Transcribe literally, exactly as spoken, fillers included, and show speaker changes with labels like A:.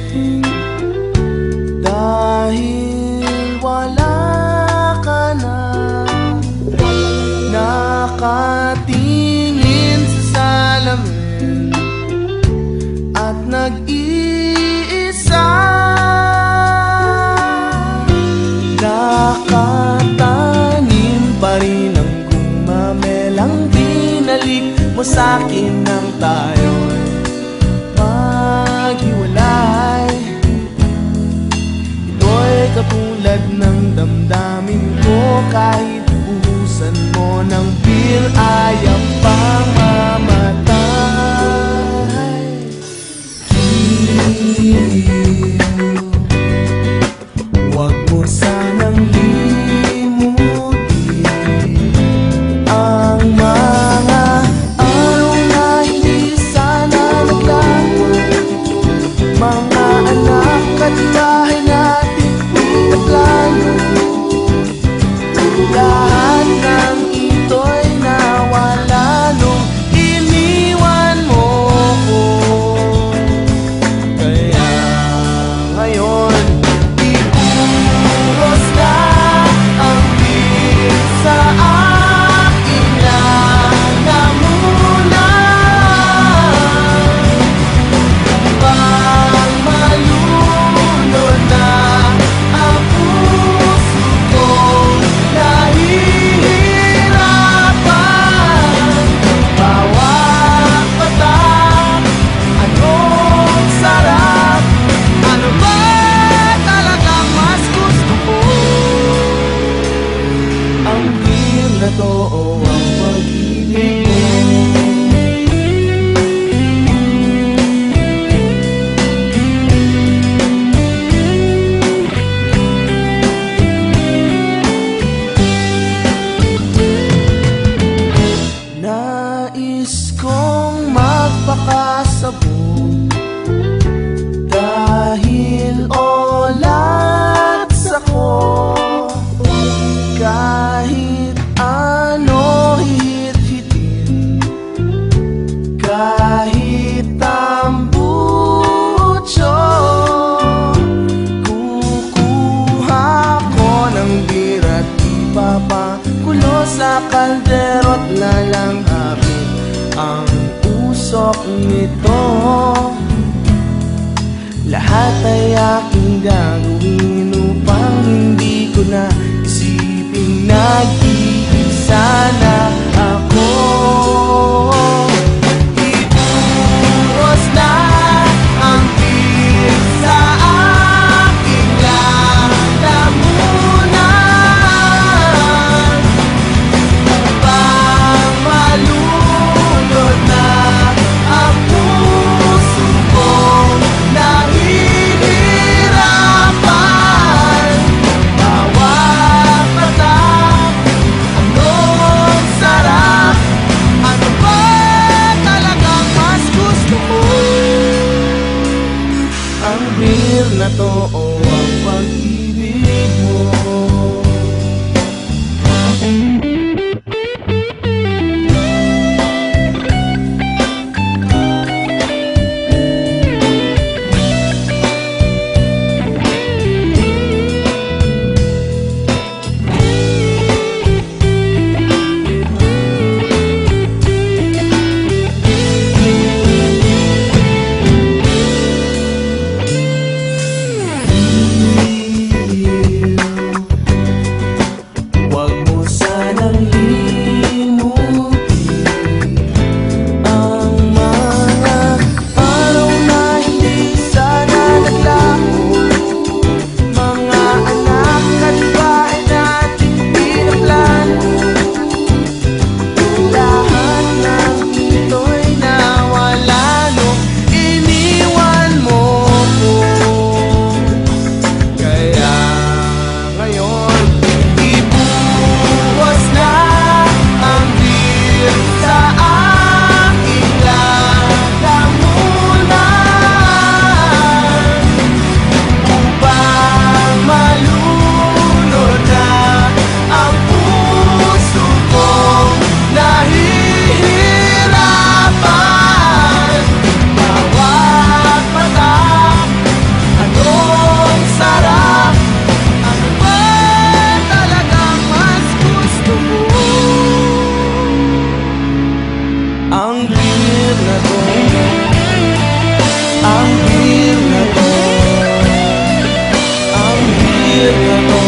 A: Dahil wala ka na, nakatingin sa salamin at nag-iisa, nakatanim pa rin ang gumamelang binalik mo sa'kin nang tayo'y maghiwalay. Ito'y katulad ng damdamin ko, kahit buhusan mo ng beer ayaw pang mamatay. Giliw, huwag mo sanang limutin ang mga araw na hindi sana naglaho, mga anak at bahay natin pinaplano. Lahat ng ito'y nawala nung iniwan mo ko. Kaya ngayon ipuros na ang beer sa aking lalamunan, pang malunod na ang puso ko. Nahihirapan bawat patak, anong sarap, ano ba talagang mas gusto ko? Ang beer na to o ang pag-ibig mo? Nais kong magpakasabog dahil olats ako. Kahit ano hit-hitin, kahit tambucho, kukuha ko ng beer at ipapakulo sa kalderot, lalanghapin ang usok nito. Lahat ay aking gagawin upang hindi ko na isipin nag-iisa na ako. Ipuros na ang beer sa aking lalamunan, pang malunod na ang puso ko. Nahihirapan bawat patak, anong beer na to, ang beer na to, ang beer na to.